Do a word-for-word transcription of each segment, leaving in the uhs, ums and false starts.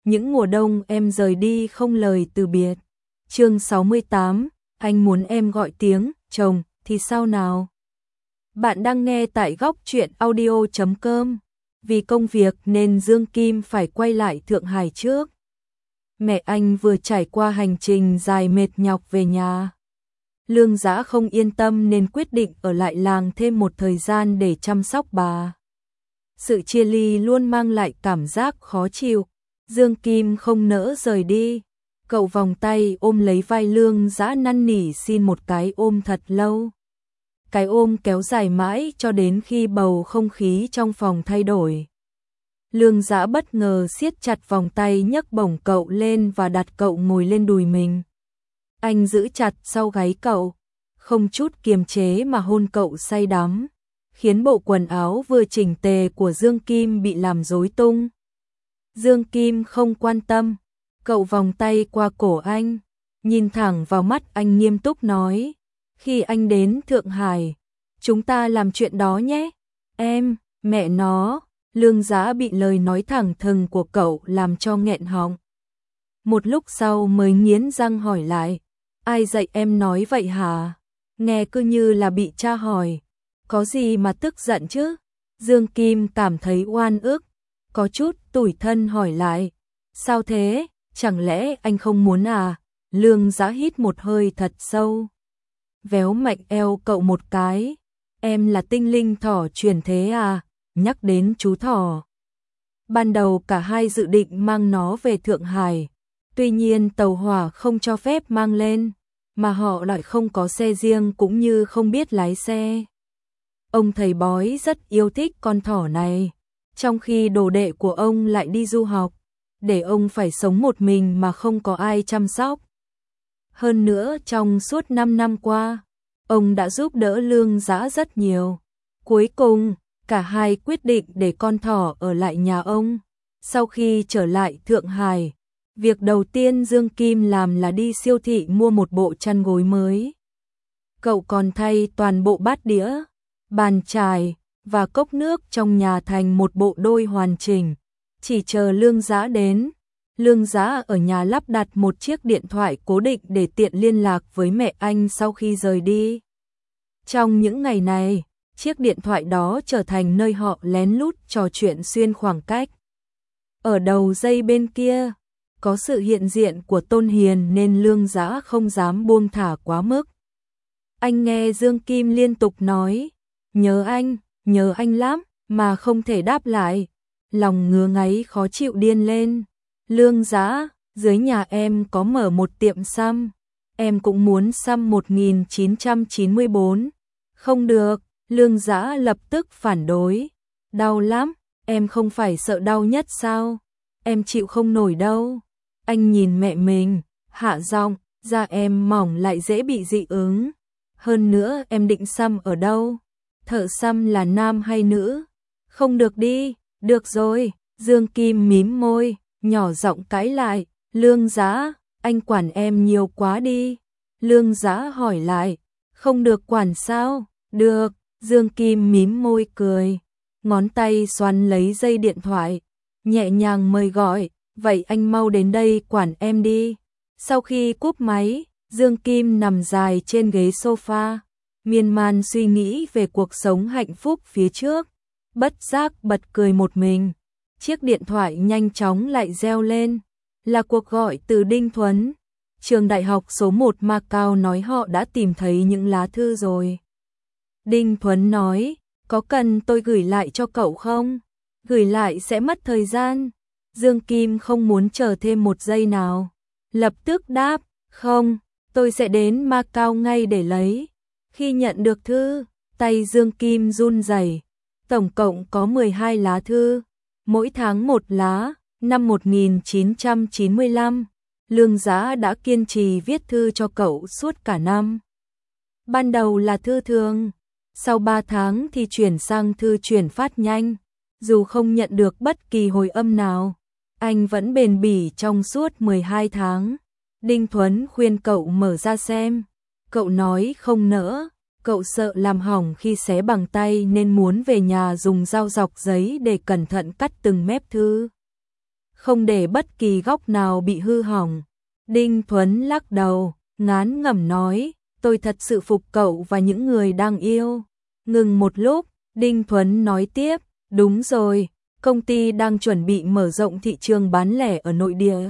những mùa đông em rời đi không lời từ biệt. Chương sáu mươi tám, anh muốn em gọi tiếng chồng thì sao nào? Bạn đang nghe tại góc truyện audio chấm com. Vì công việc nên Dương Kim phải quay lại Thượng Hải trước. Mẹ anh vừa trải qua hành trình dài mệt nhọc về nhà. Lương Dã không yên tâm nên quyết định ở lại làng thêm một thời gian để chăm sóc bà. Sự chia ly luôn mang lại cảm giác khó chịu. Dương Kim không nỡ rời đi. Cậu vòng tay ôm lấy vai Lương Dã năn nỉ xin một cái ôm thật lâu. Cái ôm kéo dài mãi cho đến khi bầu không khí trong phòng thay đổi. Lương Dã bất ngờ siết chặt vòng tay nhấc bổng cậu lên và đặt cậu ngồi lên đùi mình. Anh giữ chặt sau gáy cậu, không chút kiềm chế mà hôn cậu say đắm, khiến bộ quần áo vừa chỉnh tề của Dương Kim bị làm rối tung. Dương Kim không quan tâm, cậu vòng tay qua cổ anh, nhìn thẳng vào mắt anh nghiêm túc nói, khi anh đến Thượng Hải, chúng ta làm chuyện đó nhé. Em, mẹ nó, Lương Dã bị lời nói thẳng thừng của cậu làm cho nghẹn họng. Một lúc sau mới nghiến răng hỏi lại, ai dạy em nói vậy hả? Nghe cứ như là bị tra hỏi, có gì mà tức giận chứ? Dương Kim cảm thấy oan ức, có chút tủi thân hỏi lại, sao thế, chẳng lẽ anh không muốn à? Lương Dã hít một hơi thật sâu, véo mạnh eo cậu một cái, em là tinh linh thỏ truyền thế à? Nhắc đến chú thỏ, ban đầu cả hai dự định mang nó về Thượng Hải, tuy nhiên tàu hỏa không cho phép mang lên, mà họ lại không có xe riêng cũng như không biết lái xe. Ông thầy bói rất yêu thích con thỏ này, trong khi đồ đệ của ông lại đi du học, để ông phải sống một mình mà không có ai chăm sóc. Hơn nữa trong suốt năm năm qua, ông đã giúp đỡ Lương Dã rất nhiều. Cuối cùng, cả hai quyết định để con thỏ ở lại nhà ông. Sau khi trở lại Thượng Hải, việc đầu tiên Dương Kim làm là đi siêu thị mua một bộ chăn gối mới. Cậu còn thay toàn bộ bát đĩa, bàn chải và cốc nước trong nhà thành một bộ đôi hoàn chỉnh, chỉ chờ Lương Dã đến. Lương Dã ở nhà lắp đặt một chiếc điện thoại cố định để tiện liên lạc với mẹ anh sau khi rời đi. Trong những ngày này, chiếc điện thoại đó trở thành nơi họ lén lút trò chuyện xuyên khoảng cách. Ở đầu dây bên kia, có sự hiện diện của Tôn Hiền nên Lương Dã không dám buông thả quá mức. Anh nghe Dương Kim liên tục nói, nhớ anh, nhớ anh lắm, mà không thể đáp lại. Lòng ngứa ngáy khó chịu điên lên. Lương Dã, dưới nhà em có mở một tiệm xăm, em cũng muốn xăm một nghìn chín trăm chín mươi bốn. Không được, Lương Dã lập tức phản đối. Đau lắm, em không phải sợ đau nhất sao? Em chịu không nổi đâu. Anh nhìn mẹ mình, hạ giọng, da em mỏng lại dễ bị dị ứng. Hơn nữa em định xăm ở đâu? Thợ xăm là nam hay nữ? Không được đi, được rồi. Dương Kim mím môi, nhỏ giọng cãi lại, Lương Dã, anh quản em nhiều quá đi. Lương Dã hỏi lại, không được quản sao? Được, Dương Kim mím môi cười, ngón tay xoắn lấy dây điện thoại, nhẹ nhàng mời gọi, vậy anh mau đến đây quản em đi. Sau khi cúp máy, Dương Kim nằm dài trên ghế sofa, miên man suy nghĩ về cuộc sống hạnh phúc phía trước, bất giác bật cười một mình. Chiếc điện thoại nhanh chóng lại reo lên, là cuộc gọi từ Đinh Thuấn. Trường đại học số một Macau nói họ đã tìm thấy những lá thư rồi. Đinh Thuấn nói, có cần tôi gửi lại cho cậu không? Gửi lại sẽ mất thời gian. Dương Kim không muốn chờ thêm một giây nào, lập tức đáp, không, tôi sẽ đến Macau ngay để lấy. Khi nhận được thư, tay Dương Kim run rẩy. Tổng cộng có mười hai lá thư, mỗi tháng một lá. Năm một nghìn chín trăm chín mươi lăm, Lương Dã đã kiên trì viết thư cho cậu suốt cả năm. Ban đầu là thư thường, sau ba tháng thì chuyển sang thư chuyển phát nhanh. Dù không nhận được bất kỳ hồi âm nào, anh vẫn bền bỉ trong suốt mười hai tháng. Đinh Thuấn khuyên cậu mở ra xem. Cậu nói không nỡ, cậu sợ làm hỏng khi xé bằng tay nên muốn về nhà dùng dao dọc giấy để cẩn thận cắt từng mép thư. không để bất kỳ góc nào bị hư hỏng. Đinh Thuấn lắc đầu, ngán ngẩm nói, tôi thật sự phục cậu và những người đang yêu. Ngừng một lúc, Đinh Thuấn nói tiếp, đúng rồi, công ty đang chuẩn bị mở rộng thị trường bán lẻ ở nội địa.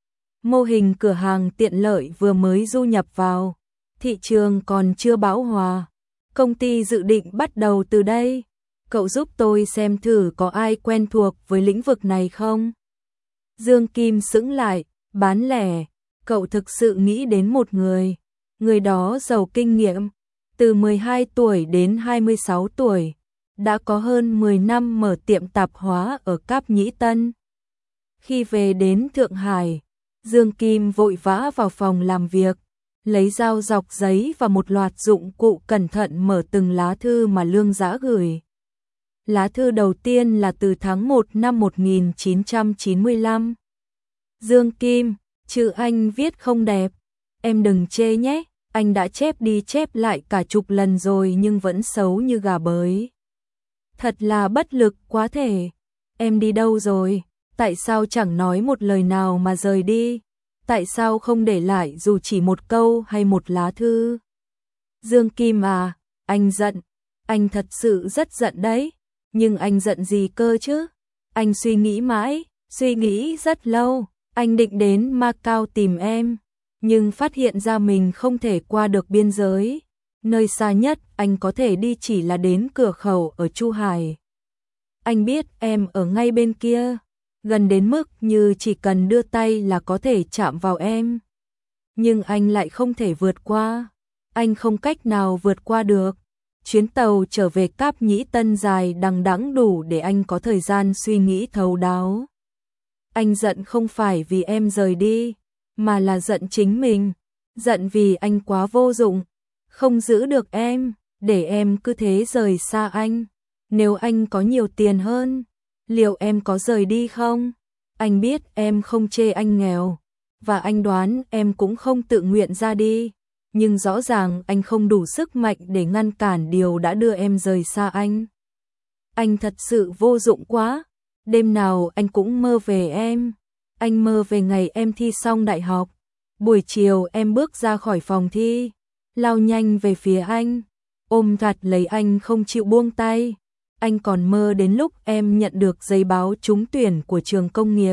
Mô hình cửa hàng tiện lợi vừa mới du nhập vào, thị trường còn chưa bão hòa. Công ty dự định bắt đầu từ đây. Cậu giúp tôi xem thử có ai quen thuộc với lĩnh vực này không? Dương Kim sững lại, bán lẻ, cậu thực sự nghĩ đến một người. Người đó giàu kinh nghiệm, từ mười hai tuổi đến hai mươi sáu tuổi, đã có hơn mười năm mở tiệm tạp hóa ở Cáp Nhĩ Tân. Khi về đến Thượng Hải, Dương Kim vội vã vào phòng làm việc, lấy dao dọc giấy và một loạt dụng cụ cẩn thận mở từng lá thư mà Lương Dã gửi. Lá thư đầu tiên là từ tháng một năm một nghìn chín trăm chín mươi lăm. Dương Kim, chữ anh viết không đẹp, em đừng chê nhé, anh đã chép đi chép lại cả chục lần rồi nhưng vẫn xấu như gà bới. Thật là bất lực quá thể. Em đi đâu rồi? Tại sao chẳng nói một lời nào mà rời đi? Tại sao không để lại dù chỉ một câu hay một lá thư? Dương Kim à, anh giận, anh thật sự rất giận đấy. Nhưng anh giận gì cơ chứ? Anh suy nghĩ mãi, suy nghĩ rất lâu, anh định đến Macau tìm em, nhưng phát hiện ra mình không thể qua được biên giới. Nơi xa nhất anh có thể đi chỉ là đến cửa khẩu ở Chu Hải. Anh biết em ở ngay bên kia, gần đến mức như chỉ cần đưa tay là có thể chạm vào em. Nhưng anh lại không thể vượt qua, anh không cách nào vượt qua được. Chuyến tàu trở về Cáp Nhĩ Tân dài đằng đẵng đủ để anh có thời gian suy nghĩ thấu đáo. Anh giận không phải vì em rời đi, mà là giận chính mình, giận vì anh quá vô dụng, không giữ được em, để em cứ thế rời xa anh. Nếu anh có nhiều tiền hơn, liệu em có rời đi không? Anh biết em không chê anh nghèo, và anh đoán em cũng không tự nguyện ra đi. Nhưng rõ ràng anh không đủ sức mạnh để ngăn cản điều đã đưa em rời xa anh. Anh thật sự vô dụng quá. Đêm nào anh cũng mơ về em. Anh mơ về ngày em thi xong đại học. Buổi chiều em bước ra khỏi phòng thi, lao nhanh về phía anh, ôm chặt lấy anh không chịu buông tay. Anh còn mơ đến lúc em nhận được giấy báo trúng tuyển của trường công nghiệp.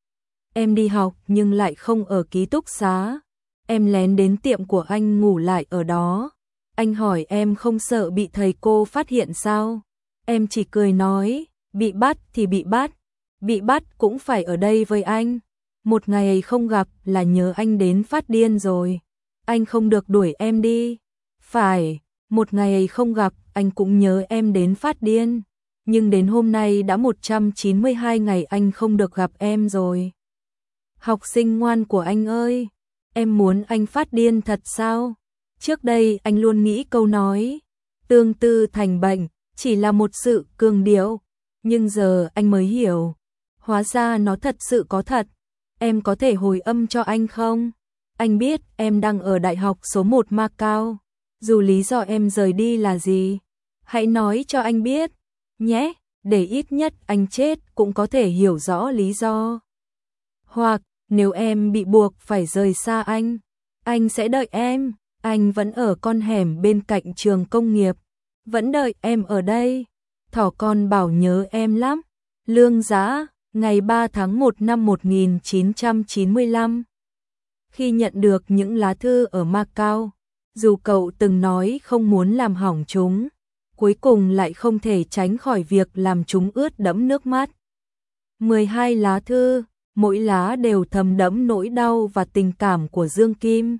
Em đi học nhưng lại không ở ký túc xá. Em lén đến tiệm của anh ngủ lại ở đó. Anh hỏi em không sợ bị thầy cô phát hiện sao? Em chỉ cười nói, bị bắt thì bị bắt, bị bắt cũng phải ở đây với anh. Một ngày không gặp là nhớ anh đến phát điên rồi. Anh không được đuổi em đi. Phải, một ngày không gặp anh cũng nhớ em đến phát điên. Nhưng đến hôm nay đã một trăm chín mươi hai ngày anh không được gặp em rồi. Học sinh ngoan của anh ơi, em muốn anh phát điên thật sao? Trước đây anh luôn nghĩ câu nói tương tư thành bệnh chỉ là một sự cường điệu, nhưng giờ anh mới hiểu, hóa ra nó thật sự có thật. Em có thể hồi âm cho anh không? Anh biết em đang ở đại học số một Macau. Dù lý do em rời đi là gì, hãy nói cho anh biết nhé, để ít nhất anh chết cũng có thể hiểu rõ lý do. Hoặc nếu em bị buộc phải rời xa anh, anh sẽ đợi em. Anh vẫn ở con hẻm bên cạnh trường công nghiệp, vẫn đợi em ở đây. Thỏ con bảo nhớ em lắm. Lương Dã, ngày ba tháng một năm một nghìn chín trăm chín mươi lăm. Khi nhận được những lá thư ở Macau, dù cậu từng nói không muốn làm hỏng chúng, cuối cùng lại không thể tránh khỏi việc làm chúng ướt đẫm nước mắt. mười hai lá thư, mỗi lá đều thấm đẫm nỗi đau và tình cảm của Dương Kim.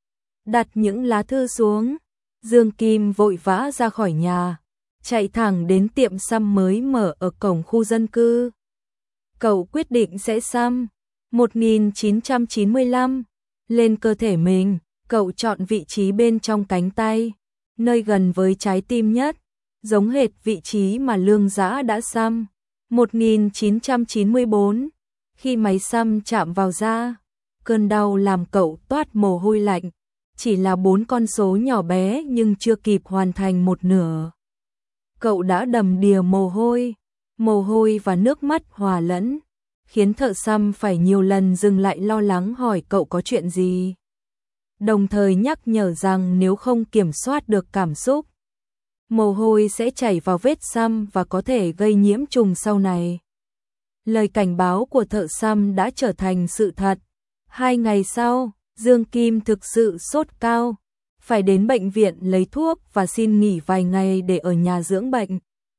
Đặt những lá thư xuống, Dương Kim vội vã ra khỏi nhà, chạy thẳng đến tiệm xăm mới mở ở cổng khu dân cư. Cậu quyết định sẽ xăm một nghìn chín trăm chín mươi lăm lên cơ thể mình. Cậu chọn vị trí bên trong cánh tay, nơi gần với trái tim nhất, giống hệt vị trí mà Lương Dã đã xăm. một nghìn chín trăm chín mươi bốn, khi máy xăm chạm vào da, cơn đau làm cậu toát mồ hôi lạnh. Chỉ là bốn con số nhỏ bé nhưng chưa kịp hoàn thành một nửa, cậu đã đầm đìa mồ hôi, mồ hôi và nước mắt hòa lẫn, khiến thợ xăm phải nhiều lần dừng lại lo lắng hỏi cậu có chuyện gì. Đồng thời nhắc nhở rằng nếu không kiểm soát được cảm xúc, mồ hôi sẽ chảy vào vết xăm và có thể gây nhiễm trùng sau này. Lời cảnh báo của thợ xăm đã trở thành sự thật. Hai ngày sau, Dương Kim thực sự sốt cao, phải đến bệnh viện lấy thuốc và xin nghỉ vài ngày để ở nhà dưỡng bệnh.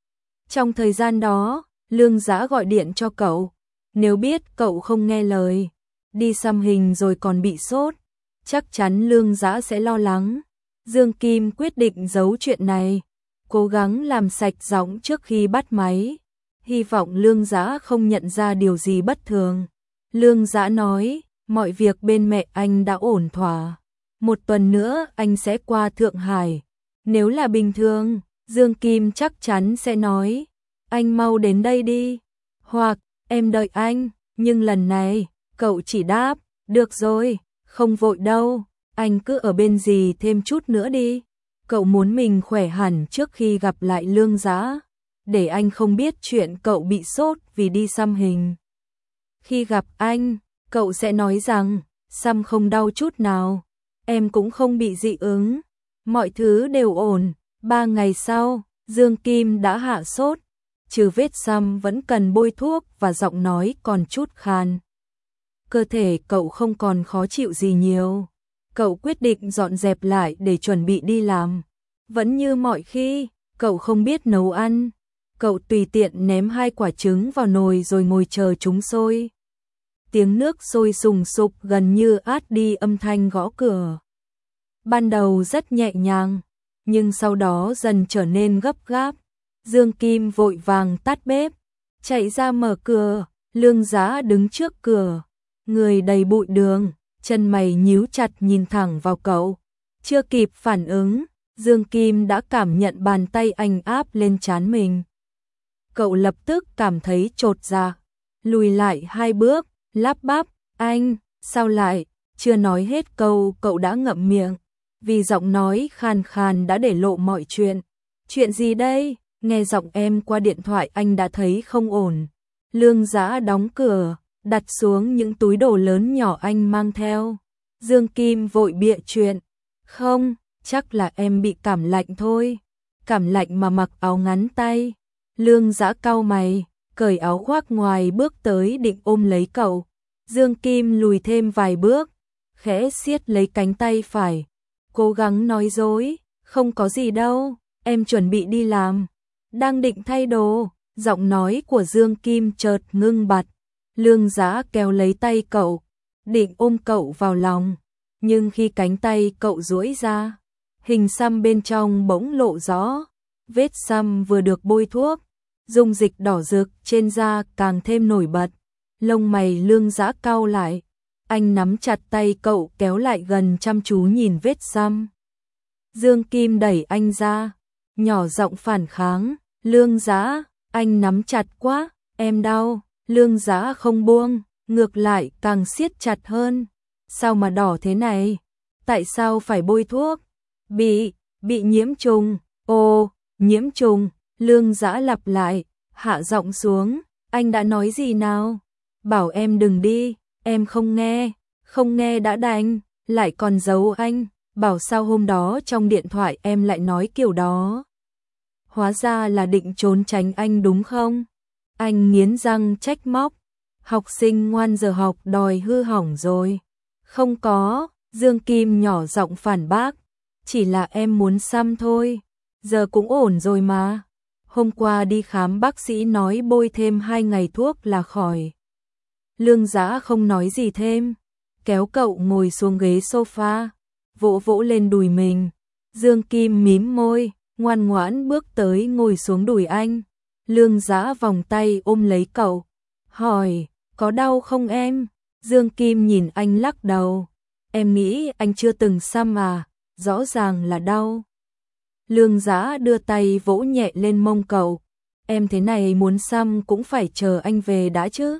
Trong thời gian đó, Lương Dã gọi điện cho cậu, nếu biết cậu không nghe lời, đi xăm hình rồi còn bị sốt, chắc chắn Lương Dã sẽ lo lắng. Dương Kim quyết định giấu chuyện này, cố gắng làm sạch giọng trước khi bắt máy, hy vọng Lương Dã không nhận ra điều gì bất thường. Lương Dã nói, mọi việc bên mẹ anh đã ổn thỏa, một tuần nữa anh sẽ qua Thượng Hải. Nếu là bình thường, Dương Kim chắc chắn sẽ nói, anh mau đến đây đi, hoặc em đợi anh, nhưng lần này, cậu chỉ đáp, được rồi, không vội đâu, anh cứ ở bên dì thêm chút nữa đi. Cậu muốn mình khỏe hẳn trước khi gặp lại Lương Dã, để anh không biết chuyện cậu bị sốt vì đi xăm hình. Khi gặp anh, cậu sẽ nói rằng, xăm không đau chút nào, em cũng không bị dị ứng, mọi thứ đều ổn. Ba ngày sau, Dương Kim đã hạ sốt, trừ vết xăm vẫn cần bôi thuốc và giọng nói còn chút khàn. Cơ thể cậu không còn khó chịu gì nhiều. Cậu quyết định dọn dẹp lại để chuẩn bị đi làm. Vẫn như mọi khi, cậu không biết nấu ăn. Cậu tùy tiện ném hai quả trứng vào nồi rồi ngồi chờ chúng sôi. Tiếng nước sôi sùng sục gần như át đi âm thanh gõ cửa. Ban đầu rất nhẹ nhàng, nhưng sau đó dần trở nên gấp gáp. Dương Kim vội vàng tắt bếp, chạy ra mở cửa. Lương Dã đứng trước cửa, người đầy bụi đường, chân mày nhíu chặt nhìn thẳng vào cậu. Chưa kịp phản ứng, Dương Kim đã cảm nhận bàn tay anh áp lên trán mình. Cậu lập tức cảm thấy chột dạ, lùi lại hai bước, lắp bắp, anh, sao lại, chưa nói hết câu cậu đã ngậm miệng, vì giọng nói khàn khàn đã để lộ mọi chuyện. Chuyện gì đây? Nghe giọng em qua điện thoại anh đã thấy không ổn. Lương Dã đóng cửa, đặt xuống những túi đồ lớn nhỏ anh mang theo. Dương Kim vội bịa chuyện. Không, chắc là em bị cảm lạnh thôi. Cảm lạnh mà mặc áo ngắn tay. Lương Dã cau mày, cởi áo khoác ngoài bước tới định ôm lấy cậu. Dương Kim lùi thêm vài bước, khẽ siết lấy cánh tay phải, cố gắng nói dối, không có gì đâu, em chuẩn bị đi làm. Đang định thay đồ, giọng nói của Dương Kim chợt ngưng bặt. Lương Dã kéo lấy tay cậu, định ôm cậu vào lòng, nhưng khi cánh tay cậu duỗi ra, hình xăm bên trong bỗng lộ rõ. Vết xăm vừa được bôi thuốc, dung dịch đỏ rực trên da càng thêm nổi bật. Lông mày Lương Dã cau lại, anh nắm chặt tay cậu kéo lại gần chăm chú nhìn vết xăm. Dương Kim đẩy anh ra, nhỏ giọng phản kháng, Lương Dã, anh nắm chặt quá, em đau. Lương Dã không buông, ngược lại càng siết chặt hơn. Sao mà đỏ thế này? Tại sao phải bôi thuốc? Bị, bị nhiễm trùng. Ồ, nhiễm trùng. Lương Dã lặp lại, hạ giọng xuống. Anh đã nói gì nào? Bảo em đừng đi, em không nghe. Không nghe đã đành, lại còn giấu anh. Bảo sao hôm đó trong điện thoại em lại nói kiểu đó. Hóa ra là định trốn tránh anh đúng không? Anh nghiến răng trách móc. Học sinh ngoan giờ học đòi hư hỏng rồi. Không có, Dương Kim nhỏ giọng phản bác. Chỉ là em muốn xăm thôi. Giờ cũng ổn rồi mà. Hôm qua đi khám bác sĩ nói bôi thêm hai ngày thuốc là khỏi. Lương Dã không nói gì thêm. Kéo cậu ngồi xuống ghế sofa, vỗ vỗ lên đùi mình. Dương Kim mím môi, ngoan ngoãn bước tới ngồi xuống đùi anh. Lương Dã vòng tay ôm lấy cậu, hỏi, có đau không em? Dương Kim nhìn anh lắc đầu, em nghĩ anh chưa từng xăm à, rõ ràng là đau. Lương Dã đưa tay vỗ nhẹ lên mông cậu, em thế này muốn xăm cũng phải chờ anh về đã chứ.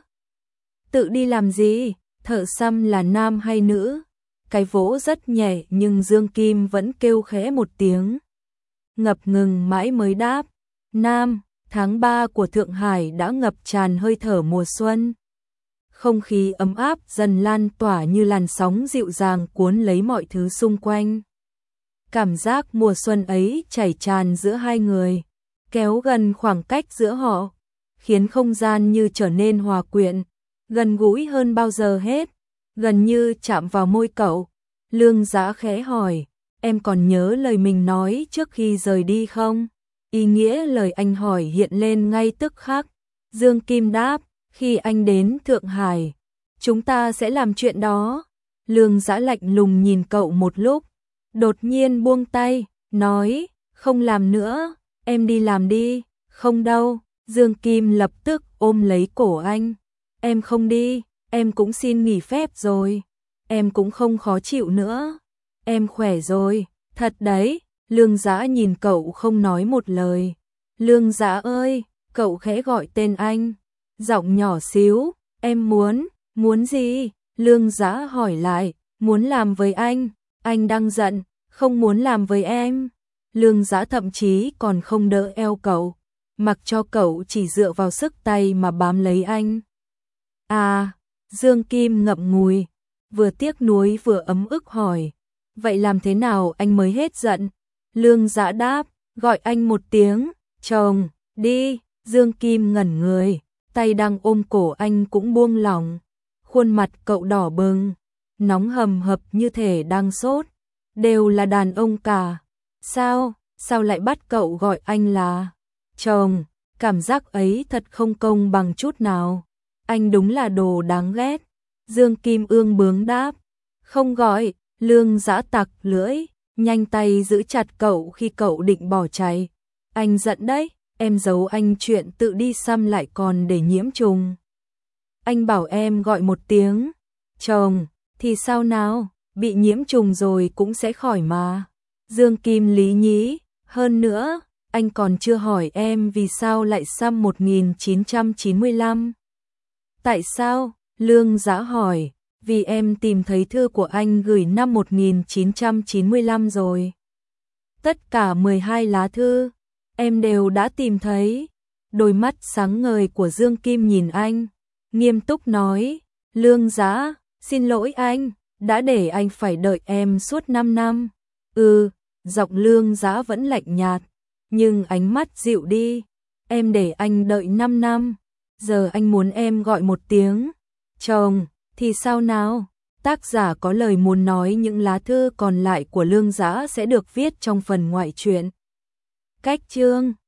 Tự đi làm gì, thợ xăm là nam hay nữ? Cái vỗ rất nhẹ nhưng Dương Kim vẫn kêu khẽ một tiếng. Ngập ngừng mãi mới đáp, nam. Tháng ba của Thượng Hải đã ngập tràn hơi thở mùa xuân. không khí ấm áp dần lan tỏa như làn sóng dịu dàng cuốn lấy mọi thứ xung quanh. Cảm giác mùa xuân ấy chảy tràn giữa hai người, kéo gần khoảng cách giữa họ, khiến không gian như trở nên hòa quyện, gần gũi hơn bao giờ hết, gần như chạm vào môi cậu. Lương Dã khẽ hỏi, em còn nhớ lời mình nói trước khi rời đi không? Ý nghĩa lời anh hỏi hiện lên ngay tức khắc. Dương Kim đáp, khi anh đến Thượng Hải, chúng ta sẽ làm chuyện đó. Lương Dã lạnh lùng nhìn cậu một lúc, đột nhiên buông tay, nói, không làm nữa, em đi làm đi. Không đâu, Dương Kim lập tức ôm lấy cổ anh. Em không đi, em cũng xin nghỉ phép rồi. Em cũng không khó chịu nữa. Em khỏe rồi, thật đấy. Lương Dã nhìn cậu không nói một lời. Lương Dã ơi, cậu khẽ gọi tên anh. Giọng nhỏ xíu, em muốn, muốn gì? Lương Dã hỏi lại, muốn làm với anh. Anh đang giận, không muốn làm với em. Lương Dã thậm chí còn không đỡ eo cậu, mặc cho cậu chỉ dựa vào sức tay mà bám lấy anh. À, Dương Kim ngậm ngùi, vừa tiếc nuối vừa ấm ức hỏi, vậy làm thế nào anh mới hết giận? Lương Dã đáp, gọi anh một tiếng, chồng, đi. Dương Kim ngẩn người, tay đang ôm cổ anh cũng buông lỏng, khuôn mặt cậu đỏ bừng, nóng hầm hập như thể đang sốt, đều là đàn ông cả. Sao, sao lại bắt cậu gọi anh là chồng? Cảm giác ấy thật không công bằng chút nào. Anh đúng là đồ đáng ghét. Dương Kim ương bướng đáp, không gọi. Lương Dã tặc lưỡi, nhanh tay giữ chặt cậu khi cậu định bỏ chạy. Anh giận đấy, em giấu anh chuyện tự đi xăm lại còn để nhiễm trùng. Anh bảo em gọi một tiếng chồng, thì sao nào, bị nhiễm trùng rồi cũng sẽ khỏi mà. Dương Kim lý nhí, hơn nữa, anh còn chưa hỏi em vì sao lại xăm một nghìn chín trăm chín mươi lăm. Tại sao? Lương Dã hỏi, vì em tìm thấy thư của anh gửi năm một nghìn chín trăm chín mươi lăm rồi. Tất cả mười hai lá thư, em đều đã tìm thấy. Đôi mắt sáng ngời của Dương Kim nhìn anh, nghiêm túc nói, Lương Dã, xin lỗi anh, đã để anh phải đợi em suốt năm năm. Ừ, giọng Lương Dã vẫn lạnh nhạt, nhưng ánh mắt dịu đi. Em để anh đợi năm năm, giờ anh muốn em gọi một tiếng chồng, thì sao nào? Tác giả có lời muốn nói những lá thư còn lại của Lương Dã sẽ được viết trong phần ngoại truyện. Cách chương